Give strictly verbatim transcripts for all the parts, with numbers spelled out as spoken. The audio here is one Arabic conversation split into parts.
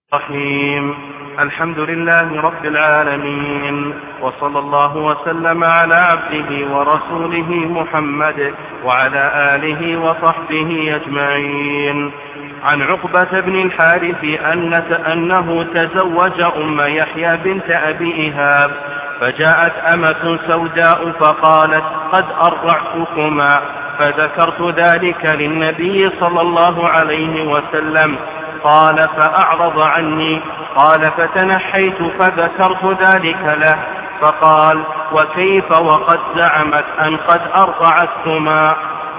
الرحيم. الحمد لله رب العالمين، وصلى الله وسلم على عبده ورسوله محمد وعلى آله وصحبه أجمعين. عن عقبة بن الحارث أنه تزوج أم يحيى بنت أبي إيهاب، فجاءت أمة سوداء فقالت: قد أرضعتكما، فذكرت ذلك للنبي صلى الله عليه وسلم، قال فأعرض عني. قال فتنحيت فذكرت ذلك له، فقال: وكيف وقد زعمت أن قد أرضعتكما.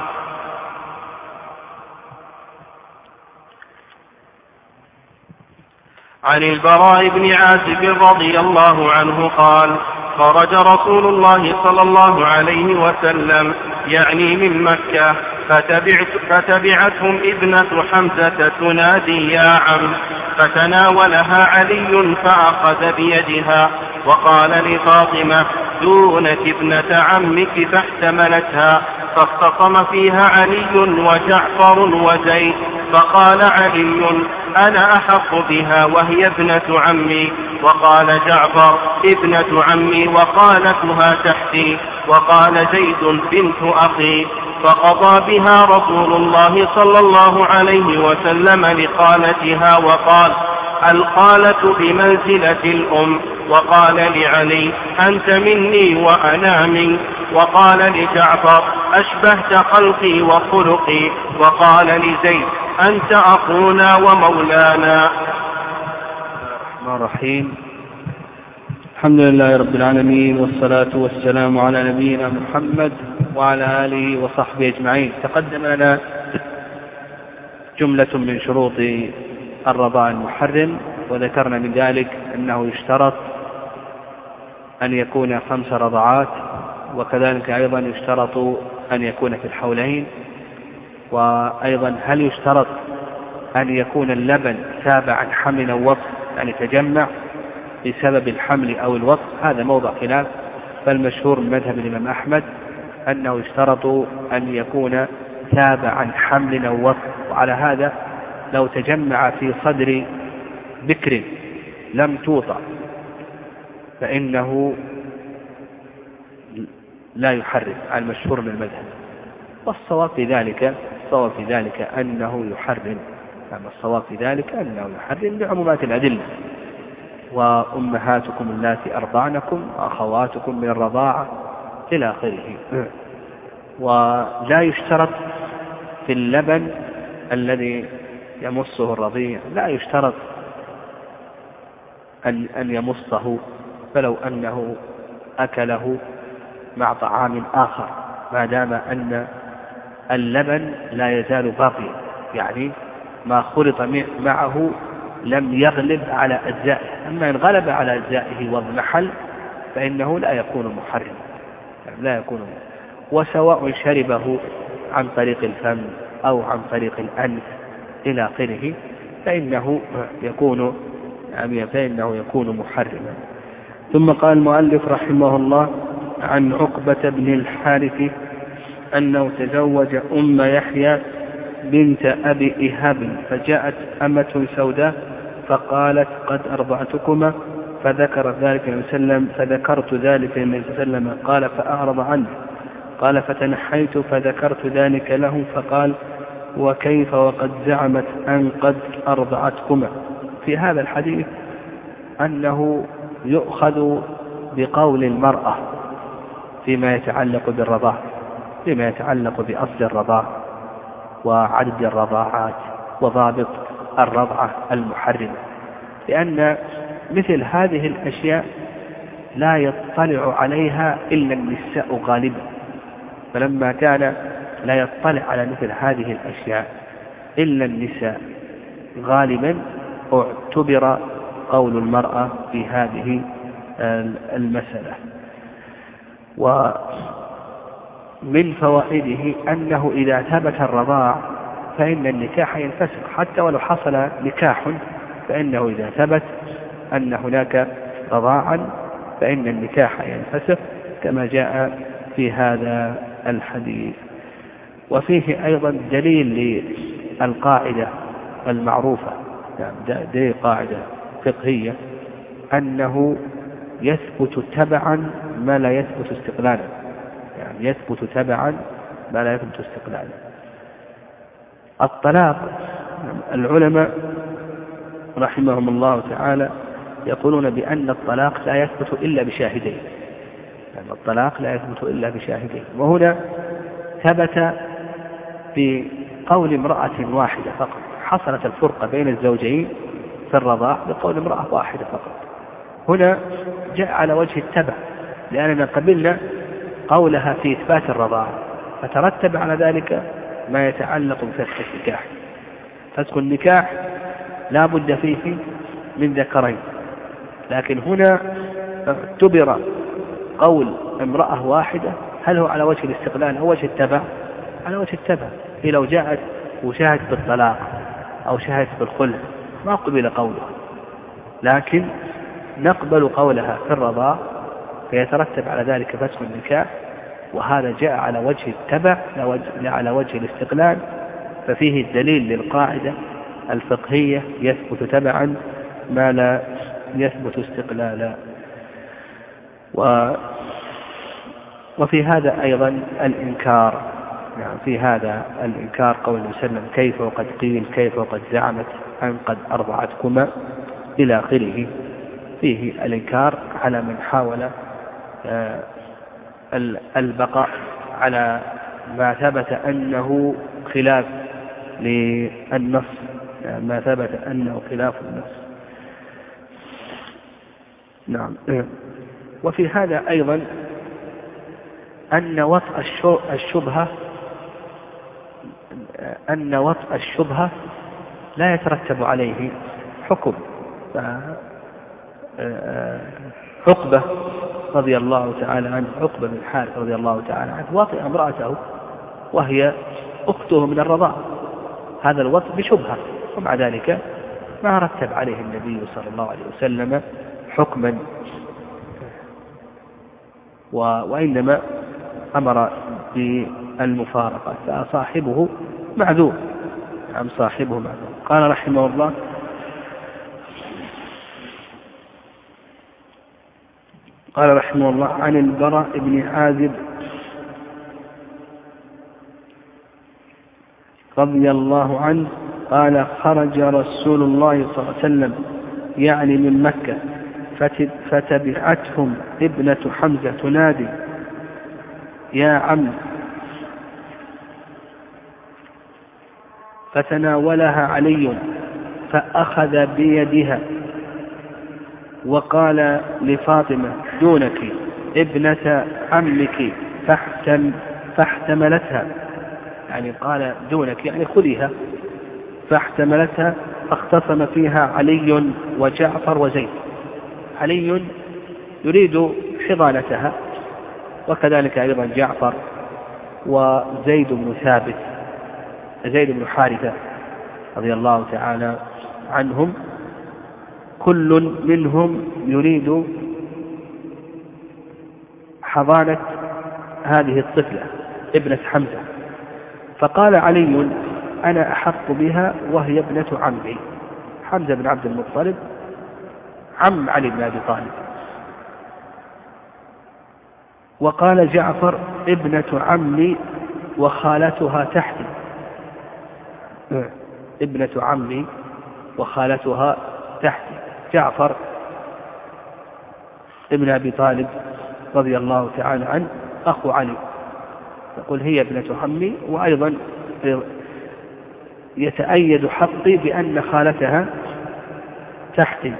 عن البراء بن عازب رضي الله عنه قال: خرج رسول الله صلى الله عليه وسلم يعني من مكة، فتبعت فتبعتهم ابنة حمزة تنادي: يا عم، فتناولها علي فأخذ بيدها وقال لفاطمة: دونك ابنة عمك، فاحتملتها، فاختصم فيها علي وجعفر وزيد، فقال علي: أنا أحق بها وهي ابنة عمي، وقال جعفر: ابنة عمي وقالتها تحتي، وقال زيد: بنت أخي. فقضى بها رسول الله صلى الله عليه وسلم لخالتها، وقال: الخالة بمنزلة الأم. وقال لعلي: أنت مني وأنا منك. وقال لجعفر: أشبهت خلقي وخلقي. وقال لزيد: أنت أخونا ومولانا. الرحمن الرحيم. الحمد لله رب العالمين، والصلاة والسلام على نبينا محمد وعلى آله وصحبه أجمعين. تقدم لنا جملة من شروط الرضاع المحرم، وذكرنا من ذلك أنه يشترط أن يكون خمس رضعات، وكذلك أيضا يشترط أن يكون في الحولين. وأيضا هل يشترط أن يكون اللبن تابع عن حمل أو وطء، يعني تجمع بسبب الحمل أو الوطء؟ هذا موضع خلاف، فالمشهور من مذهب الإمام أحمد أنه يشترط أن يكون تابع عن حمل أو وطء. وعلى هذا لو تجمع في صدر بكر لم توطأ فإنه لا يحرم على المشهور من المذهب، والصواب في ذلك الصواب في ذلك أنه يحرم. أما الصواب في ذلك أنه يحرم بعمومات الأدلة: وأمهاتكم اللاتي أرضعنكم وأخواتكم من الرضاعة إلى آخره. ولا يشترط في اللبن الذي يمصه الرضيع، لا يشترط أن أن يمصه، فلو أنه أكله مع طعام آخر ما دام أن اللبن لا يزال باقيا، يعني ما خلط معه لم يغلب على أجزائه. أما إن غلب على أجزائه واضمحل فإنه لا يكون محرم، لا يكون محرم. وسواء شربه عن طريق الفم أو عن طريق الأنف إلى آخره فإنه يكون فإنه يكون محرما. ثم قال المؤلف رحمه الله: عن عقبة بن الحارث أنه تزوج أم يحيى بنت أبي إيهاب، فجاءت أمة سوداء فقالت: قد أرضعتكما، فذكر ذلك النبي صلى الله عليه وسلم، فذكرت ذلك النبي صلى الله عليه وسلم، قال فأعرض عنه. قال فتنحيت فذكرت ذلك له، فقال: وكيف وقد زعمت أن قد أرضعتكما. في هذا الحديث أنه يؤخذ بقول المرأة فيما يتعلق بالرضاع، فيما يتعلق بأصل الرضاع وعدد الرضاعات وضابط الرضعة المحرمة، لأن مثل هذه الأشياء لا يطلع عليها إلا النساء غالبا، فلما كان لا يطلع على مثل هذه الأشياء إلا النساء غالبا اعتبر قول المرأة في هذه المسألة. ومن فوائده أنه إذا ثبت الرضاع فإن النكاح ينفسخ، حتى ولو حصل نكاح فإنه إذا ثبت أن هناك رضاعا فإن النكاح ينفسخ، كما جاء في هذا الحديث. وفيه أيضا دليل للقاعدة المعروفة يعني دي قاعدة فقهية أنه يثبت تبعا ما لا يثبت استقلالا، يعني يثبت تبعا ما لا يثبت استقلالا. الطلاق العلماء رحمهم الله تعالى يقولون بأن الطلاق لا يثبت إلا بشاهدين، يعني الطلاق لا يثبت إلا بشاهدين. وهنا ثبت بقول امرأة واحدة فقط، حصلت الفرقة بين الزوجين في الرضاع بقول امرأة واحدة فقط. هنا جاء على وجه التبع، لأننا قبلنا قولها في إثبات الرضاع، فترتب على ذلك ما يتعلق بفسخ النكاح. فسخ النكاح لا بد فيه من ذكرين، لكن هنا اعتبر قول امرأة واحدة هل هو على وجه الاستقلال أو وجه التبع؟ على وجه التبع. هي لو جاءت وشاهدت بالطلاق أو شاهدت بالخلع ما قبل قولها، لكن نقبل قولها في الرضاع فيترتب على ذلك فسخ النكاح، وهذا جاء على وجه التبع لا على وجه الاستقلال، ففيه الدليل للقاعدة الفقهية يثبت تبعا ما لا يثبت استقلالا. و وفي هذا أيضا الإنكار، يعني في هذا الإنكار قول النبي صلى الله عليه وسلم كيف وقد قيل كيف وقد زعمت أن قد أرضعتكما إلى آخره، فيه الإنكار على من حاول البقاء على ما ثبت أنه خلاف للنص، ما ثبت أنه خلاف النص. نعم. وفي هذا أيضا أن وطء الشبهة أن وطء الشبهة لا يترتب عليه حكم. عقبة رضي الله تعالى عنه، عقبة بن الحارث رضي الله تعالى عنه وطئ امرأته وهي أخته من الرضاعة، هذا الوطء بشبهة، ومع ذلك ما رتب عليه النبي صلى الله عليه وسلم حكما، وإنما أمر بالمفارقة، فصاحبه معذور، نعم صاحبه معذور. قال رحمه الله قال رحمه الله عن البراء بن عازب رضي الله عنه قال خرج رسول الله صلى الله عليه وسلم يعني من مكة فتبعتهم ابنة حمزة تنادي يا عم، فتناولها علي فأخذ بيدها وقال لفاطمة دونك ابنة عمك فاحتم فاحتملتها، يعني قال دونك يعني خذيها، فاحتملتها فاختصم فيها علي وجعفر وزيد. علي يريد حضانتها، وكذلك أيضا جعفر وزيد بن ثابت زيد بن حارثة رضي الله تعالى عنهم، كل منهم يريد حضانة هذه الطفلة ابنة حمزة. فقال علي أنا أحق بها وهي ابنة عمي. حمزة بن عبد المطلب عم علي بن أبي طالب. وقال جعفر ابنة عمي وخالتها تحتي، ابنة عمي وخالتها تحتي. جعفر ابن أبي طالب رضي الله تعالى عنه أخو علي، يقول هي ابنة عمي، وأيضا يتأيد حقي بأن خالتها تحتي.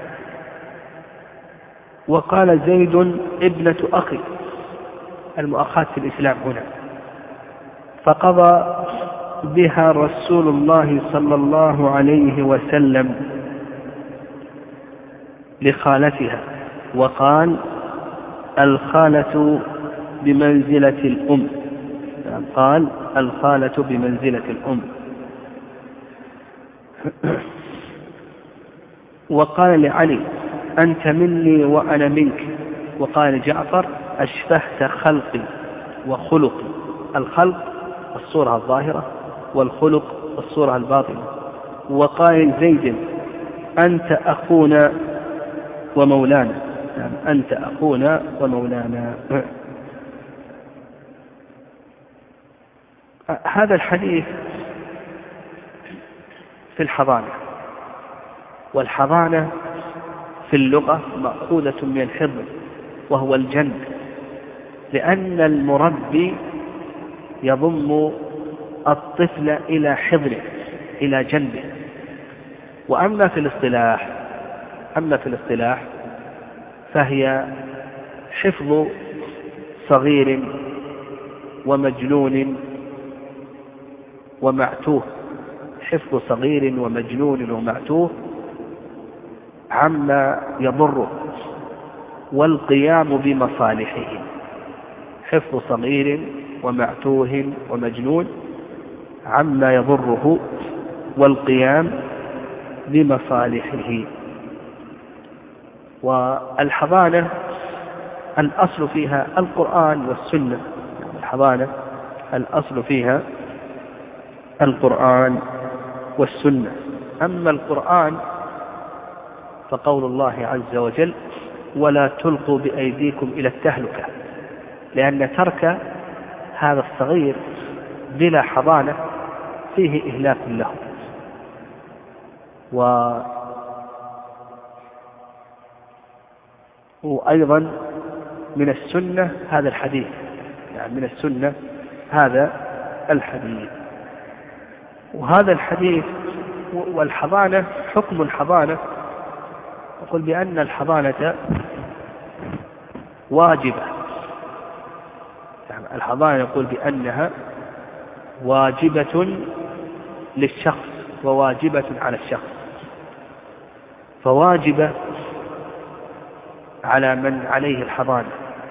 وقال زيد ابنة أخي، المؤخات في الإسلام هنا. فقضى بها رسول الله صلى الله عليه وسلم لخالتها، وقال الخالة بمنزلة الأم، قال الخالة بمنزلة الأم. وقال لعلي أنت مني وأنا منك. وقال جعفر أشبهت خلقي وخلقي، الخلق الصورة الظاهرة والخلق الصورة الباطنة. وقال زيد أنت أخونا ومولانا. نعم أنت أخونا ومولانا. هذا الحديث في الحضانة، والحضانة في اللغة مأخوذة من الحضن وهو الجنب، لأن المربي يضم الطفل إلى حضنه إلى جنبه. وأما في الاصطلاح أما في الاصطلاح فهي حفظ صغير ومجنون ومعتوه، حفظ صغير ومجنون ومعتوه عما يضره والقيام بمصالحه. حفظ صغير ومعتوه ومجنون عما يضره والقيام بمصالحه. والحضانة الأصل فيها القرآن والسنة. الحضانة الأصل فيها القرآن والسنة. أما القرآن فقول الله عز وجل: ولا تلقوا بأيديكم إلى التهلكة، لأن ترك هذا الصغير بلا حضانة فيه إهلاك له. و... وأيضا من السنة هذا الحديث، يعني من السنة هذا الحديث. وهذا الحديث والحضانة، حكم الحضانة يقول بأن الحضانة واجبة. يعني الحضانة يقول بأنها واجبة للشخص وواجبة على الشخص، فواجبة على من عليه الحضانة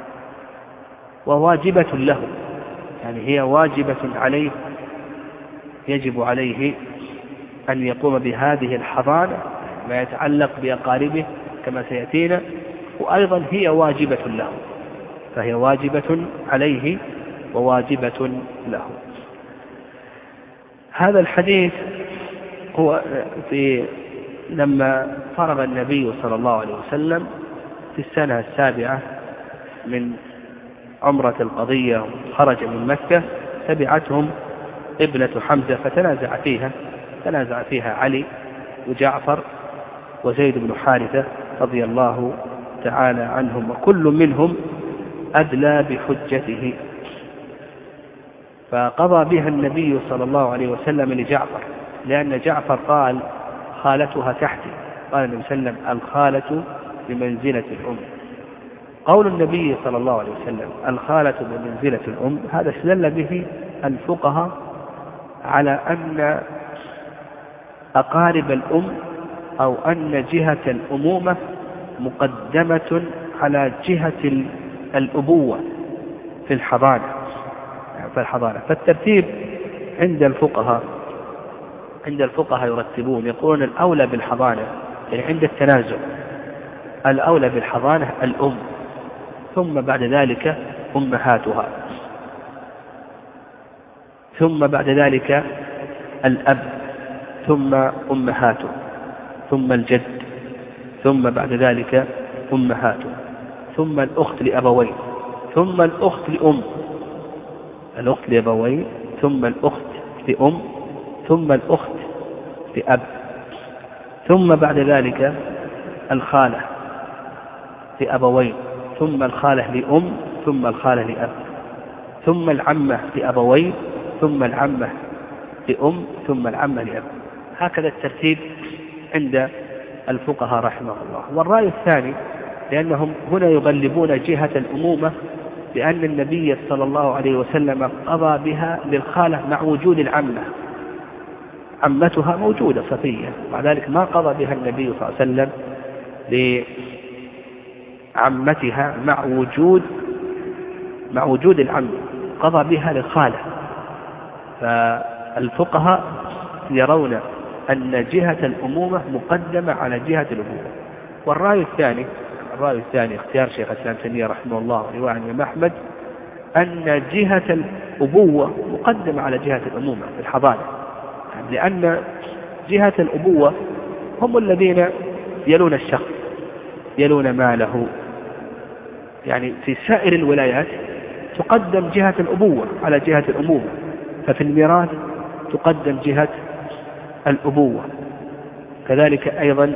وواجبة له، يعني هي واجبة عليه، يجب عليه أن يقوم بهذه الحضانة ما يتعلق بأقاربه كما سيأتينا، وأيضا هي واجبة له، فهي واجبة عليه وواجبة له. هذا الحديث هو في لما فرغ النبي صلى الله عليه وسلم في السنة السابعة من عمرة القضية خرج من مكة، تبعتهم ابنة حمزة فتنازع فيها تنازع فيها علي وجعفر وزيد بن حارثة رضي الله تعالى عنهم، وكل منهم أدلى بحجته، فقضى بها النبي صلى الله عليه وسلم لجعفر، لأن جعفر قال: خالتها تحتي. قال النبي صلى الله عليه وسلم: الخالة بمنزلة الأم. قول النبي صلى الله عليه وسلم: الخالة بمنزلة الأم، هذا استدل به الفقهاء على أن أقارب الأم أو أن جهة الأمومة مقدمة على جهة الأبوة في الحضانة في الحضانة فالترتيب عند الفقهاء عند الفقهاء يرتبون، يقولون الأولى بالحضانة، يعني عند التنازع الأولى بالحضانة الأم، ثم بعد ذلك أمهاتها، ثم بعد ذلك الأب، ثم أمهاته، ثم الجد، ثم بعد ذلك أمهاته، ثم الأخت لأبوين، ثم الأخت لأم الأخت لأبوين، ثم الأخت لأم، ثم الأخت لأب، ثم بعد ذلك الخالة لأبوين، ثم الخالة لأم، ثم الخالة لأب، ثم العمة لأبوين، ثم العمة لأم، ثم العمة لأب. هكذا الترتيب عند الفقهاء رحمه الله. والرأي الثاني، لأنهم هنا يغلبون جهة الأمومة، لأن النبي صلى الله عليه وسلم قضى بها للخالة مع وجود العمة، عمتها موجودة صفية، مع ذلك ما قضى بها النبي صلى الله عليه وسلم لعمتها مع وجود مع وجود العم، قضى بها للخالة. فالفقهاء يرون أن جهة الأمومة مقدمة على جهة الأبوة. والرأي الثاني الرأي الثاني اختيار شيخ الإسلام ابن تيمية رحمه الله ورواية عن الإمام أحمد، أن جهة الأبوة مقدمة على جهة الأمومة في الحضانة، لأن جهة الأبوة هم الذين يلون الشخص، يلون ماله. يعني في سائر الولايات تقدم جهة الأبوة على جهة الأمومة، ففي الميراث تقدم جهة الأبوة. كذلك أيضا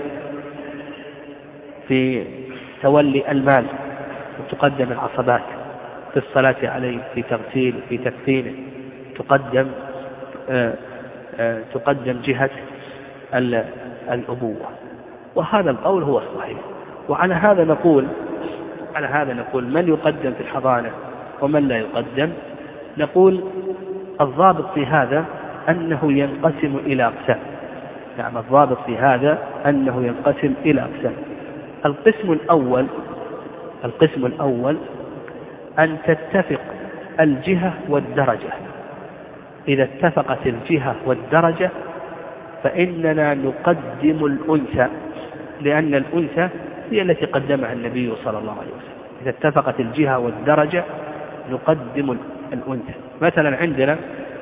في تولي المال تقدم العصبات، في الصلاة عليه، في تغسيله، في تكفينه تقدم آآ آآ تقدم جهة الأبوة. وهذا القول هو الصحيح. وعلى هذا نقول على هذا نقول من يقدم في الحضانة ومن لا يقدم. نقول الضابط في هذا أنه ينقسم إلى أقسام. نعم، الضابط في هذا أنه ينقسم إلى أقسام. القسم الأول القسم الأول أن تتفق الجهة والدرجة. إذا اتفقت الجهة والدرجة فإننا نقدم الأنثى، لأن الأنثى هي التي قدمها النبي صلى الله عليه وسلم. إذا اتفقت الجهة والدرجة نقدم الأنثى. مثلا عندنا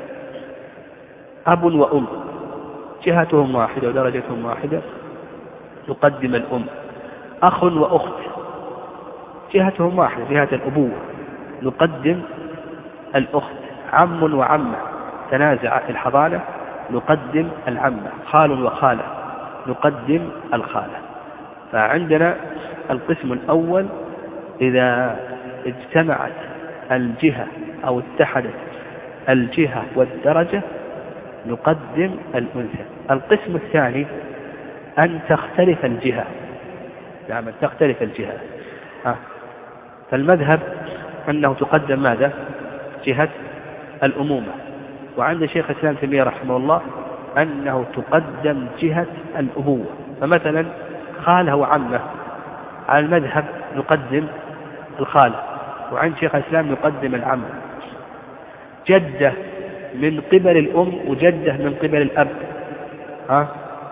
أب وأم جهتهم واحدة ودرجتهم واحدة، نقدم الأم. أخ وأخت جهتهم واحدة، جهة الأبوة، نقدم الأخت. عم وعمة تنازع في الحضانة، نقدم العمة. خال وخالة نقدم الخالة. فعندنا القسم الأول إذا اجتمعت الجهة أو اتحدت الجهة والدرجة نقدم الأنثى. القسم الثاني أن تختلف الجهة. نعم، تختلف الجهة. ها. فالمذهب أنه تقدم ماذا؟ جهة الأمومة. وعند شيخ الإسلام تيمية رحمه الله أنه تقدم جهة الأبوة. فمثلا خاله وعمه على المذهب نقدم الخالة، وعند شيخ الإسلام نقدم العمة. جدة من قبل الأم وجدة من قبل الأب، ها؟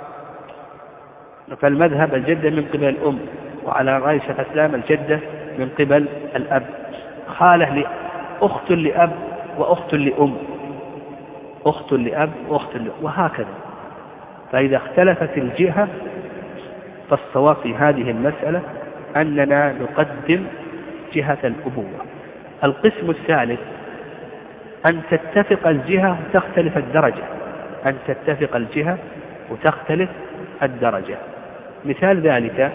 فالمذهب الجدة من قبل الأم، وعلى رأي شيخ الإسلام الجدة من قبل الأب. خالة أخت لأب وأخت لأم، أخت لأب وأخت لأم، وهكذا. فإذا اختلفت الجهة فالصواب في هذه المسألة أننا نقدم جهة الأبوة. القسم الثالث أن تتفق الجهة وتختلف الدرجة. أن تتفق الجهة وتختلف الدرجة. مثال ذلك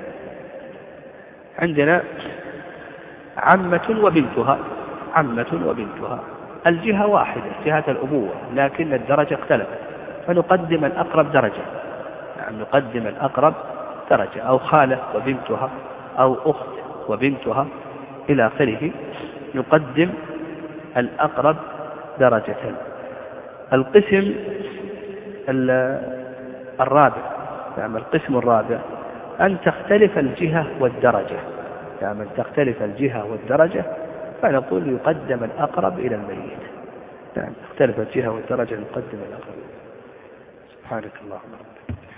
عندنا عمة وبنتها، عمة وبنتها الجهة واحدة، جهة الأبوة، لكن الدرجة اختلفت، فنقدم الأقرب درجة. يعني نقدم الأقرب درجة. أو خالة وبنتها، أو أخت وبنتها إلى آخره، نقدم الأقرب درجة. القسم الرابع يعني القسم الرابع أن تختلف الجهة والدرجة. يعني تختلف الجهة والدرجة فنقول يقدم الأقرب إلى الميت. يعني تختلف الجهة والدرجة نقدم الأقرب. سبحانك اللهم وبحمدك.